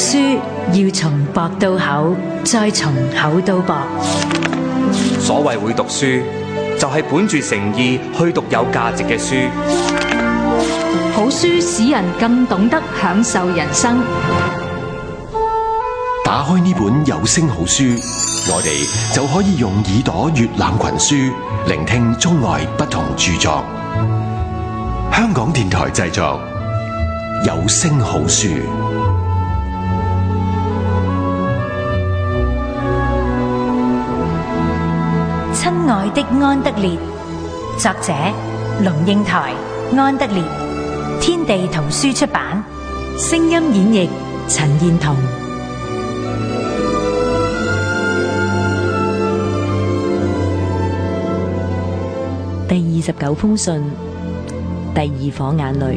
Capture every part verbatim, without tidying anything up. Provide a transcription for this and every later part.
書要從薄到厚，再從厚到薄。 所謂會讀書，就係本住誠意去讀有價值嘅書。 好書使人更懂得享受人生。 打開呢本有聲好書，我哋就可以用耳朵閱覽群書，聆聽中外不同著作。香港電台製作，有聲好書。 親愛的安德烈，作者龍應台、安德烈，天地圖書出版，聲音演繹陳燕彤。第二十九封信，第二顆眼淚。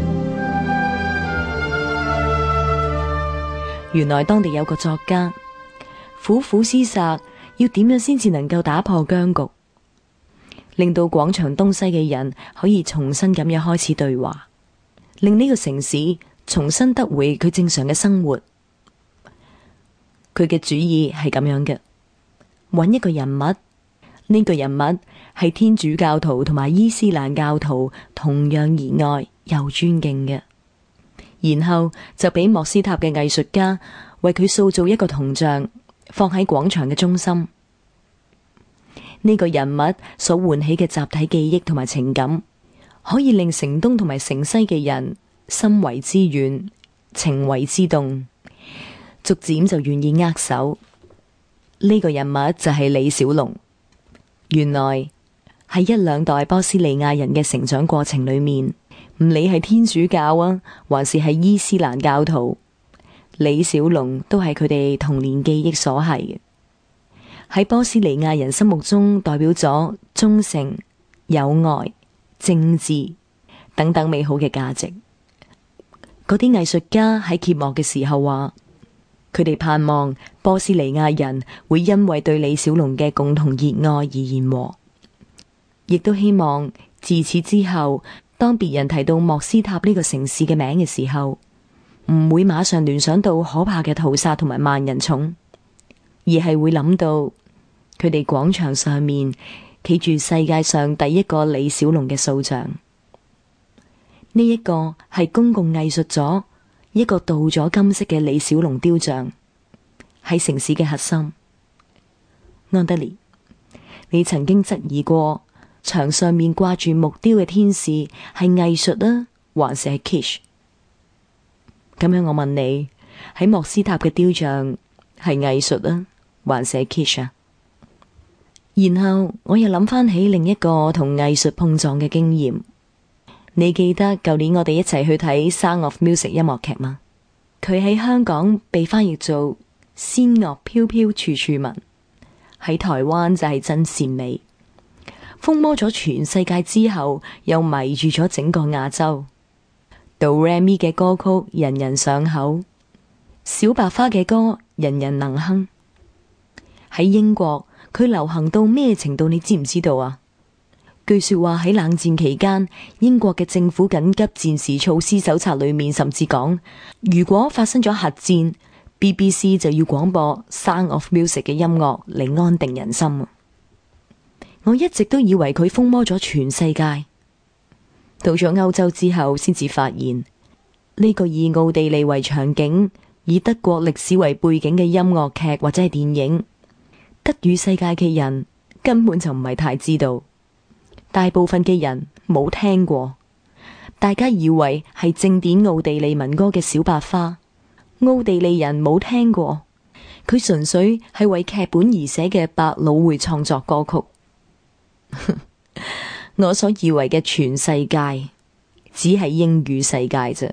原來當地有個作家，苦苦思索要點樣先至能夠打破僵局，令到廣場東西嘅人可以重新咁樣開始對話，令呢個城市重新得回佢正常嘅生活。佢嘅主意係咁樣嘅，揾一個人物，呢個人物係天主教徒同埋伊斯蘭教徒同樣熱愛又尊敬嘅，然後就俾莫斯塔嘅藝術家為佢塑造一個銅像，放喺廣場嘅中心。呢個人物所喚起嘅集體記憶同埋情感，可以令城東同埋城西嘅人心為之遠，情為之動，逐漸就願意握手。呢個人物就係李小龍。原來喺一兩代波斯尼亞人嘅成長過程裏面，唔理係天主教啊，還是係伊斯蘭教徒，李小龍都係佢哋童年記憶所係嘅。喺波斯尼亞人心目中，代表咗忠誠、友愛、政治等等美好嘅價值。嗰啲藝術家喺揭幕嘅時候話，佢哋盼望波斯尼亞人會因為對李小龍嘅共同熱愛而言和，亦都希望自此之後，當別人提到莫斯塔呢個城市嘅名嘅時候，唔會馬上聯想到可怕嘅屠殺同埋萬人冢，而係會諗到佢哋廣場上面企住世界上第一個李小龍嘅塑像。呢一個係公共藝術咗一個鍍咗金色嘅李小龍雕像，喺城市嘅核心。安德烈，你曾經質疑過牆上面掛住木雕嘅天使係藝術啊，還是係 kitsch？ 咁樣我問你，喺莫斯塔嘅雕像係藝術啊，還是係 kitsch 啊？然後我又諗翻起另一個同藝術碰撞嘅經驗。你記得舊年我哋一齊去睇《Sound of Music》音樂劇嗎？佢喺香港被翻譯做仙樂飄飄處處聞，喺台灣就係真善美，風靡咗全世界之後，又迷住咗整個亞洲。Do Re Mi 嘅歌曲人人上口，小白花嘅歌人人能哼。喺英國，佢流行到咩程度？你知唔知道啊？據說話喺冷戰期間，英國嘅政府緊急戰時措施手冊裏面甚至講，如果發生咗核戰， B B C 就要廣播《Sound of Music》嘅音樂嚟安定人心。我一直都以為佢風靡咗全世界，到咗歐洲之後，先至發現呢個以奧地利為場景、以德國歷史為背景嘅音樂劇或者係電影，德語世界嘅人根本就唔係太知道。大部分嘅人冇聽過，大家以為係正典奧地利民歌嘅小白花，奧地利人冇聽過，佢純粹係為劇本而寫嘅百老匯創作歌曲。我所以為嘅全世界，只係英語世界啫。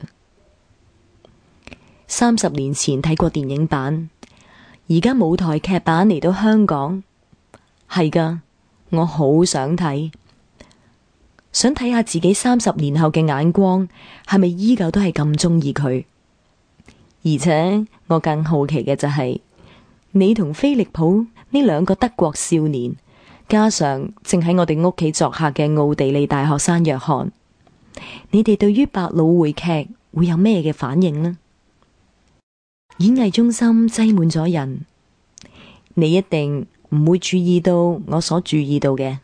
三十年前睇過電影版，而家舞台劇版嚟到香港，係噶，我好想睇。想睇下自己三十年後嘅眼光係咪依舊都係咁中意佢，而且我更好奇嘅就係、是、你同菲利普呢兩個德國少年，加上正喺我哋屋企作客嘅奧地利大學生約翰，你哋對於百老匯劇會有咩嘅反應呢？ 演藝中心擠滿咗人，你一定唔會注意到我所注意到嘅。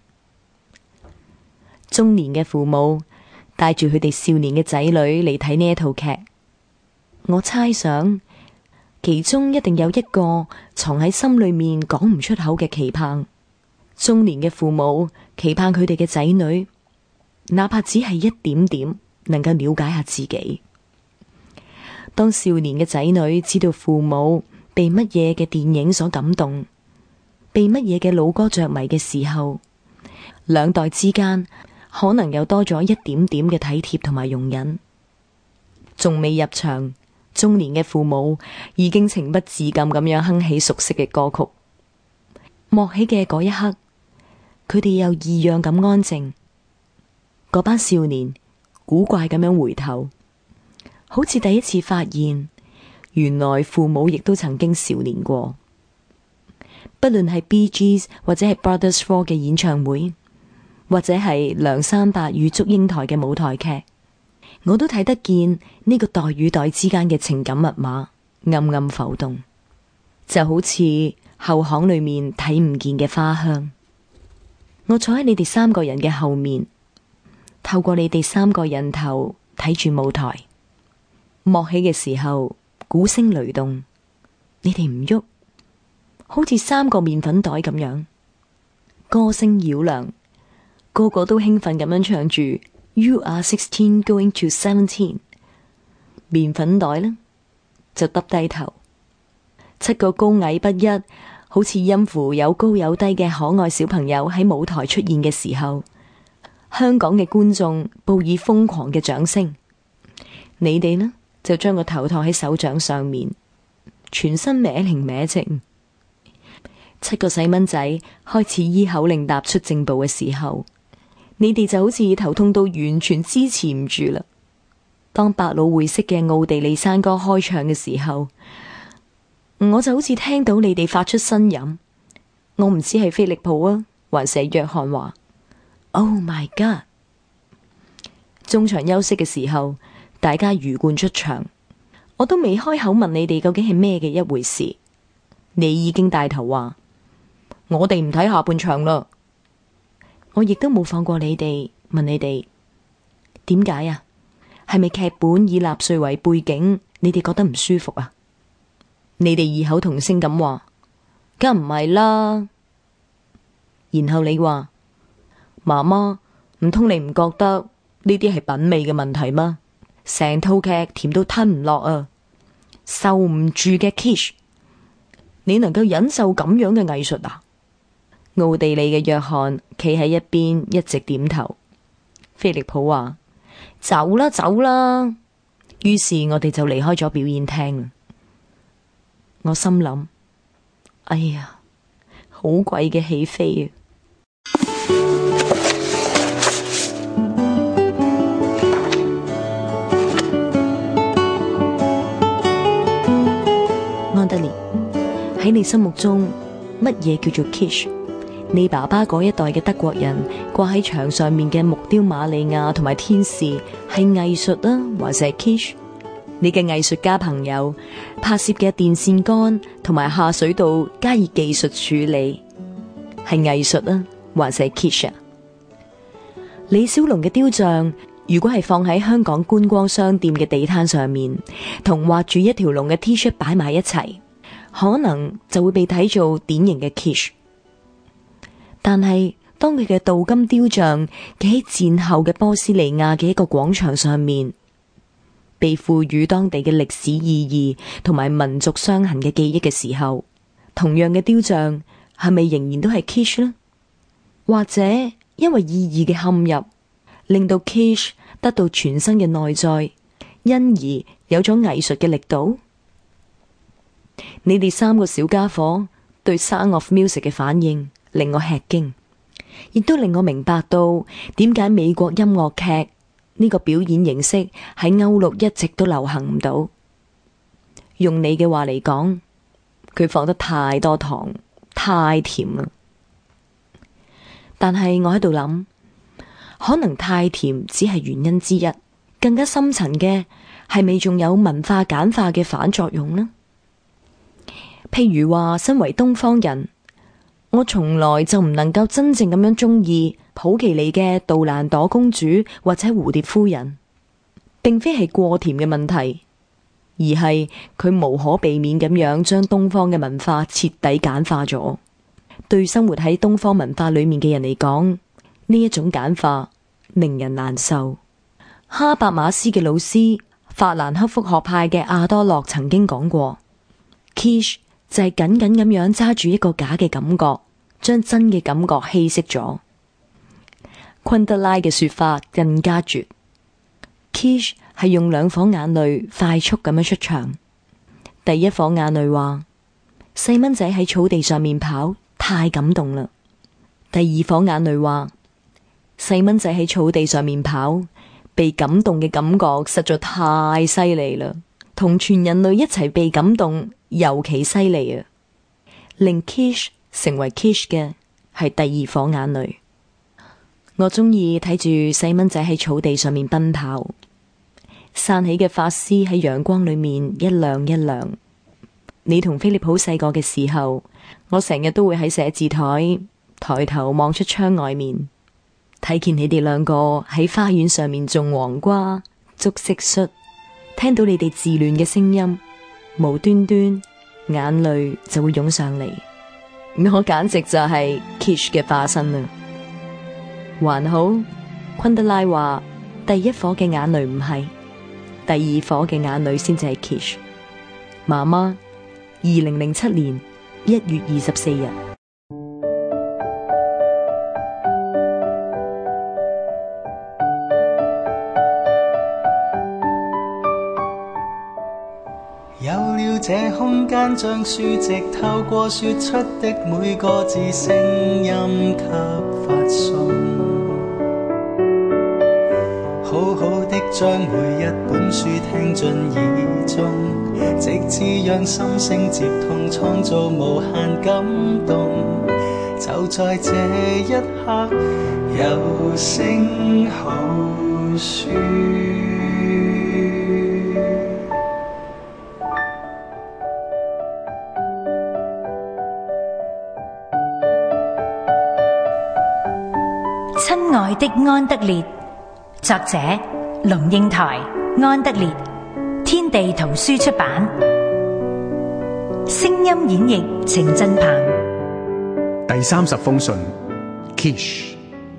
中年嘅父母帶住佢哋少年嘅仔女嚟睇呢一套劇，我猜想其中一定有一個藏喺心裏面講唔出口嘅期盼。中年嘅父母期盼佢哋嘅仔女，哪怕只係一點點，能夠了解下自己。當少年嘅仔女知道父母被乜嘢嘅電影所感動，被乜嘢嘅老歌着迷嘅時候，兩代之間可能又多咗一點點嘅體貼同埋容忍。仲未入場，中年嘅父母已經情不自禁咁樣哼起熟悉嘅歌曲。幕起嘅嗰一刻，佢哋又異樣咁安靜。嗰班少年古怪咁樣回頭，好似第一次發現，原來父母亦都曾經少年過。不論係 Bee Gees 或者係 Brothers Four 嘅演唱會，或者係梁山伯與祝英台嘅舞台劇，我都睇得見呢個代與代之間嘅情感密碼暗暗浮動，就好似後巷裏面睇唔見嘅花香。我坐喺你哋三個人嘅後面，透過你哋三個人頭睇住舞台。幕起嘅時候，鼓聲雷動，你哋唔喐，好似三個麵粉袋咁樣。歌聲繞梁，個個都興奮咁樣唱住 You are sixteen going to seventeen。 麵粉袋呢，就耷低頭。七個高矮不一，好似音符有高有低嘅可愛小朋友喺舞台出現嘅時候，香港嘅觀眾報以瘋狂嘅掌聲。你哋呢，就將個頭托喺手掌上面，全身歪零歪直。七個細蚊仔開始依口令踏出正步嘅時候，你哋就好似頭痛到完全支持唔住啦。當百老匯式嘅奧地利山歌開唱嘅時候，我就好似聽到你哋發出呻吟。我唔知係菲利普啊，還是約翰話 Oh my God。 中場休息嘅時候，大家魚貫出場，我都未開口問你哋究竟係咩嘅一回事，你已經帶頭話我哋唔睇下半場啦。我亦都冇放過你哋，問你哋點解啊？係咪劇本以納粹為背景，你哋覺得唔舒服啊？你哋異口同聲咁話，梗唔係啦。然後你話，媽媽，唔通你唔覺得呢啲係品味嘅問題嗎？成套劇甜到吞唔落啊，受唔住嘅 Kish， 你能夠忍受咁樣嘅藝術啊？奧地利嘅約翰企喺一邊一直點頭。菲利普話，走啦走啦。於是我哋就離開咗表演廳。我心諗，哎呀，好貴嘅戲飛啊！安德烈，喺你心目中乜嘢叫做 Kitsch？ 你爸爸嗰一代嘅德國人掛喺牆上面嘅木雕瑪利亞同埋天使係藝術啊，還是係 Kitsch？ 你嘅藝術家朋友拍攝嘅電線桿同埋下水道加以技術處理係藝術啊，還是係 Kitsch 啊？李小龍嘅雕像如果係放喺香港觀光商店嘅地攤上面，同畫住一條龍嘅 T 恤擺埋一齊，可能就會被睇做典型嘅 Kitsch。但係當佢嘅鍍金雕像企喺戰後嘅波斯尼亞嘅一個廣場上面，被賦予當地嘅歷史意義同埋民族傷痕嘅記憶嘅時候，同樣嘅雕像係咪仍然都係 Kitsch 呢？或者因為意義嘅嵌入，令到 Kitsch 得到全新嘅內在，因而有咗藝術嘅力度？你哋三個小家伙對 Sound of Music 嘅反應令我吃驚，亦都令我明白到點解美國音樂劇呢個表演形式喺歐陸一直都流行唔到。用你嘅話嚟講，佢放得太多糖，太甜啦。但係我喺度諗，可能太甜只係原因之一，更加深層嘅係咪仲有文化簡化嘅反作用呢？ 譬如話，身為東方人，我從來就唔能夠真正咁樣中意普奇里嘅杜蘭朵公主或者蝴蝶夫人，並非係過甜嘅問題，而係佢無可避免咁樣將東方嘅文化徹底簡化咗。對生活喺東方文化裏面嘅人嚟講，呢一種簡化令人難受。哈伯馬斯嘅老師法蘭克福學派嘅阿多洛曾經講過 Kitsch 就係緊緊咁樣揸住一個假嘅感覺，將真嘅感覺稀釋咗。昆德拉嘅說法更加絕， Kitsch 係用兩顆眼淚快速咁樣出場。第一顆眼淚話，細蚊仔喺草地上面跑太感動啦。第二顆眼淚話，細蚊仔喺草地上面跑被感動嘅感覺實在太犀利啦，同全人類一齊被感動尤其犀利啊！令 Kitsch 成為 Kitsch 嘅係第二顆眼淚。我中意睇住細蚊仔喺草地上面奔跑，散起嘅髮絲喺陽光裏面一亮一亮。你同菲利普細個嘅時候，我成日都會喺寫字台抬頭望出窗外面，睇見你哋兩個喺花園上面種黃瓜、捉蟋蟀，聽到你哋自戀嘅聲音，無端端眼淚就會湧上嚟。我簡直就係 Kitsch 嘅化身啦。還好，昆德拉話第一顆嘅眼淚唔係，第二顆嘅眼淚先至係 Kitsch。媽媽，二零零七年一月二十四日。 有了這空間，將書籍透過說出的每個字聲音給發送，好好的將每一本書聽進耳中，直至讓心聲接通，創造無限感動。就在這一刻，有聲好書。 親愛的安德烈，作者龍應台、安德烈，天地圖書出版，聲音演繹程振鵬。 第三十封信 Kitsch。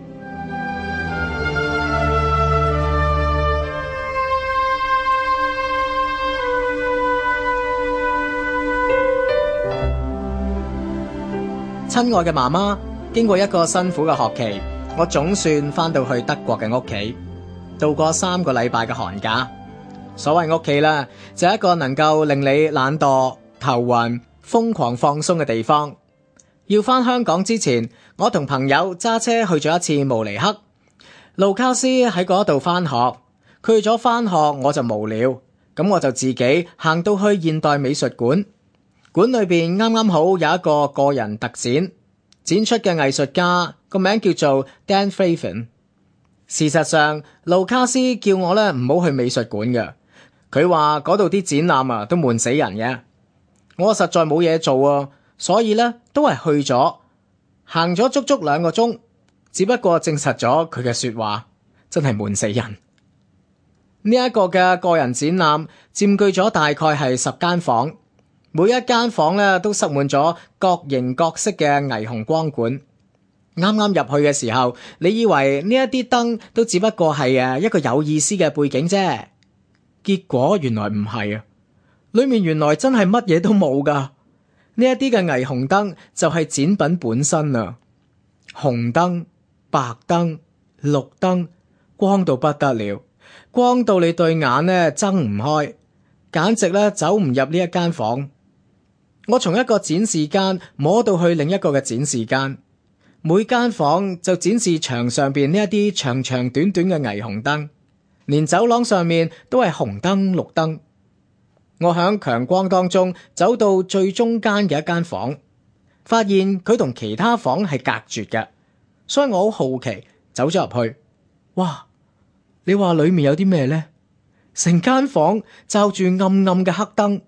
親愛嘅媽媽，經過一個辛苦嘅學期，我總算翻到去德國嘅屋企，度過三個禮拜嘅寒假。所謂屋企啦，就係一個能夠令你懶惰、頭暈、瘋狂放鬆嘅地方。要翻香港之前，我同朋友揸車去咗一次慕尼黑。盧卡斯喺嗰度翻學，佢去咗翻學，我就無聊，咁我就自己行到去現代美術館。館裏邊啱啱好有一個個人特展，展出嘅藝術家個名叫做 Dan Flavin。 事實上，盧卡斯叫我咧唔好去美術館嘅，佢話嗰度啲展覽啊都悶死人嘅。我實在冇嘢做啊，所以咧都係去咗，行咗足足兩個鐘，只不過證實咗佢嘅說話，真係悶死人。呢一個嘅個人展覽佔據咗大概係十間房。每一間房咧都塞滿咗各形各色嘅霓虹光管。啱啱入去嘅時候，你以為呢一啲燈都只不過係誒一個有意思嘅背景啫，結果原來唔係啊！裏面原來真係乜嘢都冇噶。呢一啲嘅霓虹燈就係展品本身啊，紅燈、白燈、綠燈，光到不得了，光到你對眼咧睜唔開，簡直咧走唔入呢一間房。我從一個展示間摸到去另一個嘅展示間，每間房就展示牆上邊呢一啲長長短短嘅霓虹燈，連走廊上面都係紅燈綠燈。我響強光當中走到最中間嘅一間房，發現佢同其他房係隔絕嘅，所以我好好奇走咗入去。哇！你話裏面有啲咩呢？成間房罩住暗暗嘅黑燈，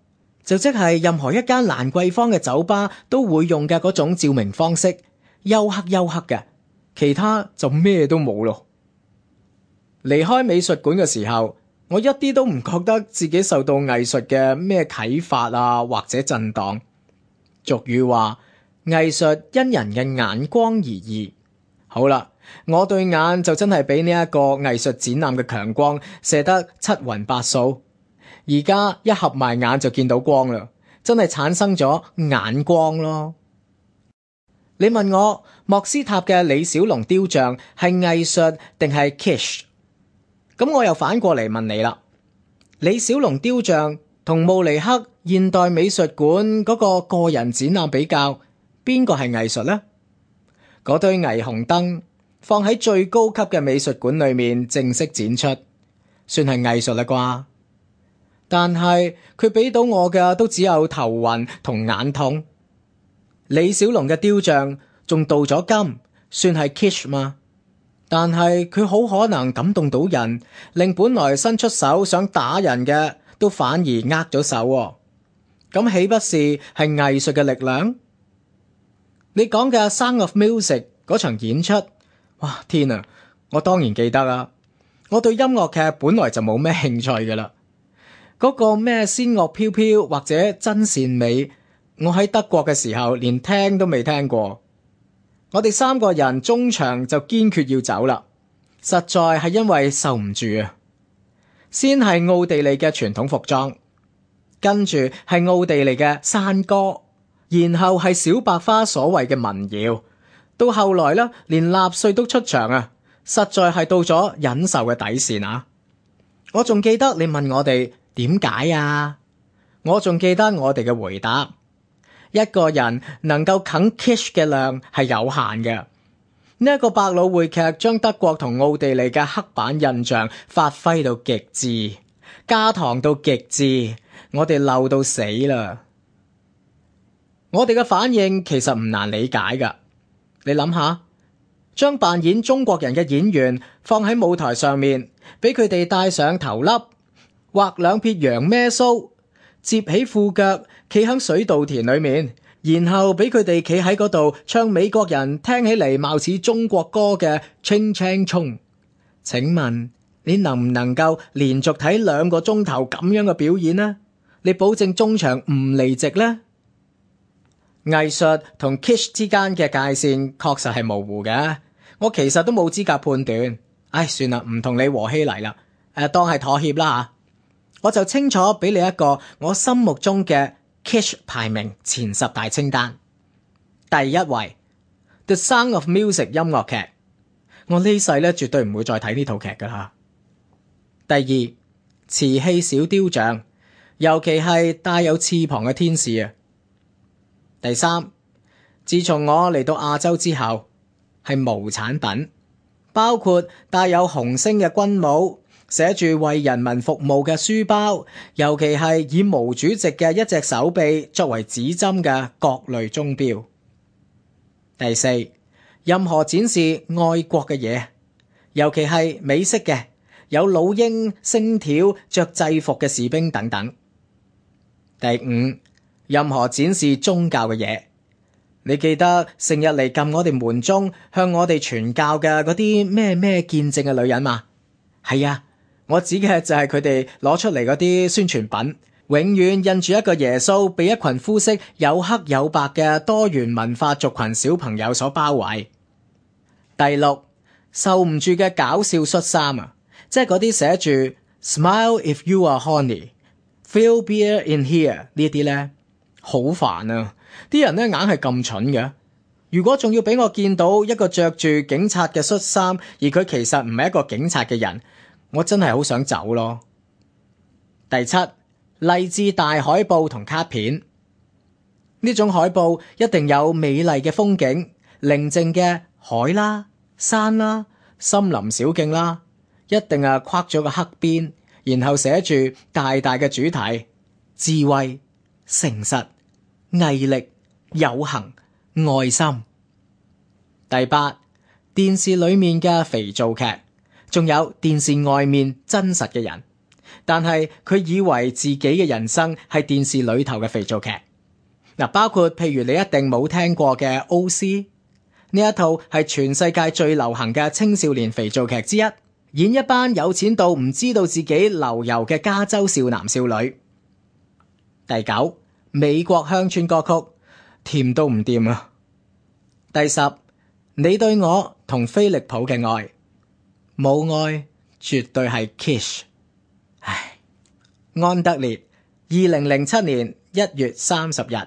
就即係任何一間蘭桂坊嘅酒吧都會用嘅嗰種照明方式，幽黑幽黑嘅，其他就咩都冇咯。離開美術館嘅時候，我一啲都唔覺得自己受到藝術嘅咩啟發啊，或者震盪。俗語話，藝術因人嘅眼光而異。好啦，我對眼就真係俾呢一個藝術展覽嘅強光射得七暈八素。而家一合埋眼就見到光啦，真係產生咗眼光咯。你問我莫斯塔嘅李小龍雕像係藝術定係 kitsch？ 咁我又反過嚟問你啦，李小龍雕像同慕尼黑現代美術館嗰個個人展覽比較，邊個係藝術呢？嗰堆霓虹燈放喺最高級嘅美術館裏面正式展出，算係藝術啦啩？但係佢俾到我嘅都只有頭暈同眼痛。李小龍嘅雕像仲鍍咗金，算係 kitsch 嘛？但係佢好可能感動到人，令本來伸出手想打人嘅都反而握咗手喎。咁豈不是係藝術嘅力量？你講嘅《Sound of Music》嗰場演出，哇天啊！我當然記得啦。我對音樂劇本來就冇咩興趣噶啦。嗰個咩仙樂飄飄或者真善美，我喺德國嘅時候連聽都未聽過。我哋三個人中場就堅決要走啦，實在係因為受唔住啊。先係奧地利嘅傳統服裝，跟住係奧地利嘅山歌，然後係小白花所謂嘅民謠，到後來咧連納粹都出場啊，實在係到咗忍受嘅底線啊。我仲記得你問我哋點解啊，我仲記得我哋嘅回答。一個人能夠啃 kitsch 嘅量係有限嘅。呢一個百老匯劇將德國同奧地利嘅刻板印象發揮到極致，加糖到極致，我哋漏到死啦。我哋嘅反應其實唔難理解噶。你諗下，將扮演中國人嘅演員放喺舞台上面，俾佢哋戴上頭笠，畫兩撇羊咩鬚，摺起褲腳，企喺水稻田裏面，然後俾佢哋企喺嗰度唱美國人聽起嚟貌似中國歌嘅青青蔥。請問你能唔能夠連續睇兩個鐘頭咁樣嘅表演呢？你保證中場唔離席呢？藝術同 kitsch 之間嘅界線確實係模糊嘅，我其實都冇資格判斷。唉，算啦，唔同你和稀泥啦，誒、呃，當係妥協啦吓。我就清楚俾你一個我心目中嘅 kitsch 排名前十大清單。第一位 The Sound of Music 音樂劇，我呢世咧絕對唔會再睇呢套劇噶啦。第二，瓷器小雕像，尤其係帶有翅膀嘅天使啊。第三，自從我嚟到亞洲之後，係無產品，包括帶有紅星嘅軍帽，寫住為人民服務嘅書包，尤其係以毛主席嘅一隻手臂作為指針嘅各類鐘錶。第四，任何展示愛國嘅嘢，尤其係美式嘅，有老鷹、星條、着制服嘅士兵等等。第五，任何展示宗教嘅嘢，你記得成日嚟撳我哋門鐘，向我哋傳教嘅嗰啲咩咩見證嘅女人嘛？係啊，我指嘅就係佢哋攞出嚟嗰啲宣傳品，永遠印住一個耶穌被一群膚色有黑有白嘅多元文化族群小朋友所包圍。第六，受唔住嘅搞笑恤衫啊，即係嗰啲寫住 Smile if you are horny, feel beer in here 呢啲咧。好煩啊！啲人咧硬係咁蠢嘅。如果仲要俾我見到一個着住警察嘅恤衫，而佢其實唔係一個警察嘅人，我真係好想走咯。第七，勵志大海報同卡片，呢種海報一定有美麗嘅風景，寧靜嘅海啦、山啦、森林小徑啦，一定係框咗個黑邊，然後寫住大大嘅主題：智慧、誠實、毅力、有恒、愛心。第八，電視裏面嘅肥皂劇，仲有電視外面真實嘅人， 但係佢以為自己嘅人生係電視裏頭嘅肥皂劇。嗱，包括譬如你一定冇聽過嘅 O C， 呢一套係全世界最流行嘅青少年肥皂劇之一，演一班有錢到唔知道自己流油嘅加州少男少女。第九，美國鄉村歌曲，甜到唔掂啊。第十，你對我同飛利浦嘅愛，冇愛絕對係 Kish。唉，安德烈，二零零七年一月三十日。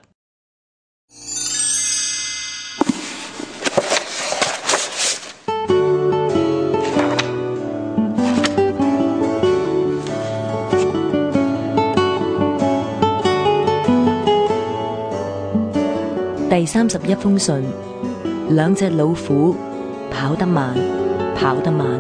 第三十一封信，兩隻老虎跑得慢，跑得慢。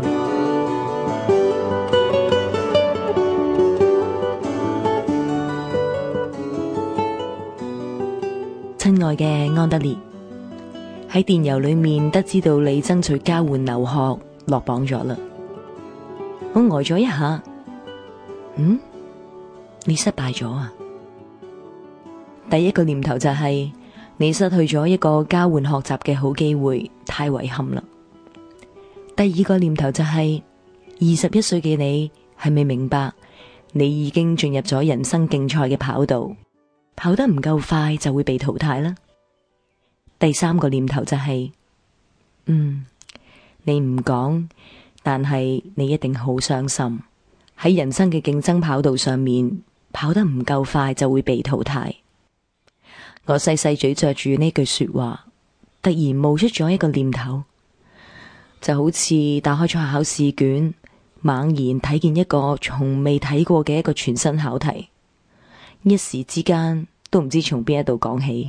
親愛嘅安德烈，喺電郵裏面得知到你爭取交換留學落榜咗啦，我呆咗一下。嗯，你失敗咗啊？第一個念頭就係、是。你失去咗一個交換學習嘅好機會，太遺憾啦。第二個念頭就係二十一歲嘅你係咪明白你已經進入咗人生競賽嘅跑道，跑得唔夠快就會被淘汰啦。第三個念頭就係、是、嗯，你唔講，但係你一定好傷心。喺人生嘅競爭跑道上面，跑得唔夠快就會被淘汰。我細細咀嚼住呢句說話，突然冒出咗一個念頭，就好似打開咗考試卷，猛然睇見一個從未睇過嘅一個全新考題，一時之間都唔知從邊一度講起。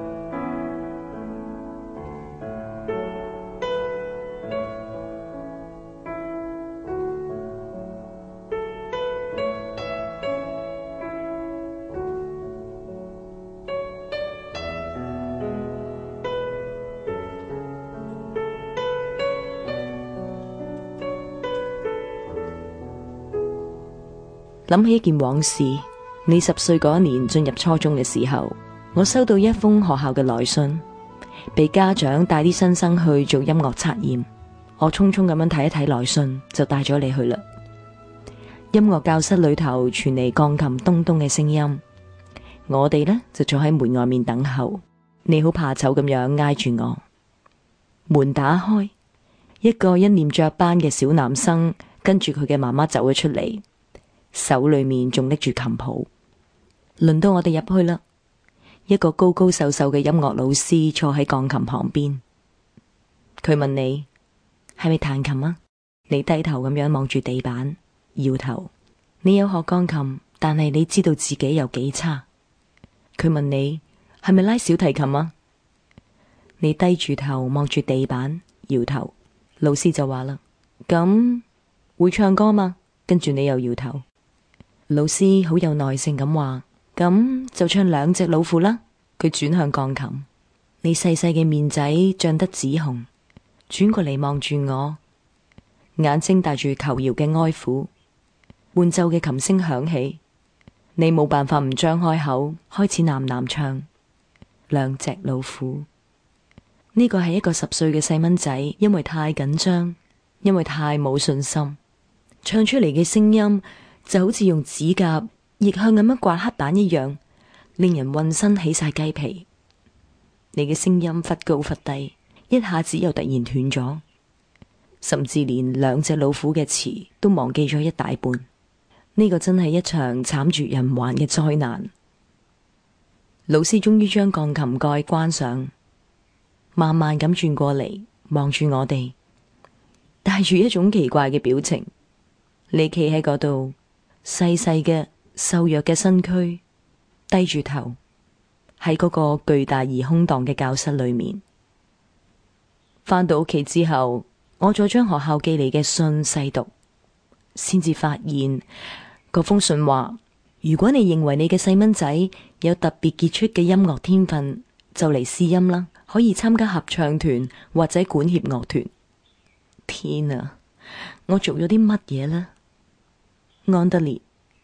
諗起一件往事，你十歲嗰一年進入初中嘅時候，我收到一封學校嘅來信，被家長帶啲新生去做音樂測驗。我匆匆咁樣睇一睇來信，就帶咗你去啦。音樂教室裏頭傳嚟鋼琴咚咚嘅聲音，我哋呢就坐喺門外面等候。你好怕醜咁樣挨住我，門打開，一個一臉雀斑嘅小男生跟住佢嘅媽媽走咗出嚟，手裏面仲拎住琴譜。輪到我哋入去啦，一個高高瘦瘦嘅音樂老師坐喺鋼琴旁邊。佢問你係咪彈琴啊？你低頭咁樣望住地板，搖頭。你有學鋼琴，但係你知道自己有幾差。佢問你係咪拉小提琴啊？你低住頭望住地板，搖頭。老師就話啦，咁會唱歌嘛？跟住你又搖頭。老師好有耐性咁話，咁就唱兩隻老虎啦。佢轉向鋼琴，你細細嘅面仔漲得紫紅，轉過嚟望住我，眼睛帶住求饒嘅哀苦。伴奏嘅琴聲響起，你冇辦法唔張開口，開始喃喃唱兩隻老虎。呢個係一個十歲嘅細蚊仔，因為太緊張，因為太冇信心，唱出嚟嘅聲音就好似用指甲逆向咁樣刮黑板一樣，令人渾身起晒雞皮。你嘅聲音忽高忽低，一下子又突然斷咗，甚至連兩隻老虎嘅詞都忘記咗一大半。呢個真係一場慘絕人寰嘅災難。老師終於將鋼琴蓋關上，慢慢咁轉過嚟望住我哋，帶住一種奇怪嘅表情。你企喺嗰度，細細嘅瘦弱嘅身軀，低住頭喺嗰個巨大而空蕩嘅教室裏面。返到屋企之後，我再將學校寄嚟嘅信細讀，先至發現嗰封信話，如果你認為你嘅細蚊仔有特別傑出嘅音樂天分，就嚟試音啦，可以參加合唱團或者管弦樂團。天啊，我做咗啲乜嘢呢？安德烈，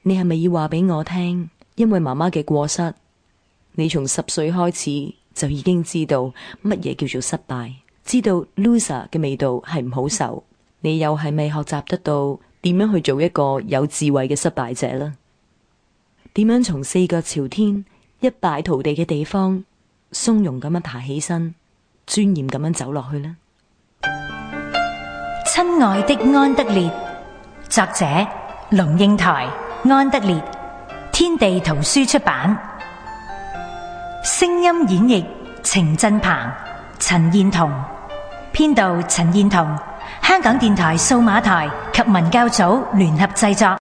你係咪要話俾我聽，因為媽媽嘅過失，你從十歲開始就已經知道乜嘢叫做失敗，知道 loser 嘅味道係唔好受？你又係咪學習得到點樣去做一個有智慧嘅失敗者呢？點樣從四腳朝天、一敗塗地嘅地方，從容咁樣爬起身，尊嚴咁樣走落去呢？ 親愛的安德烈，作者龍應台、安德烈，天地圖書出版。聲音演繹程振鵬、陳燕彤，編導陳燕彤，香港電台數碼台及文教組聯合製作。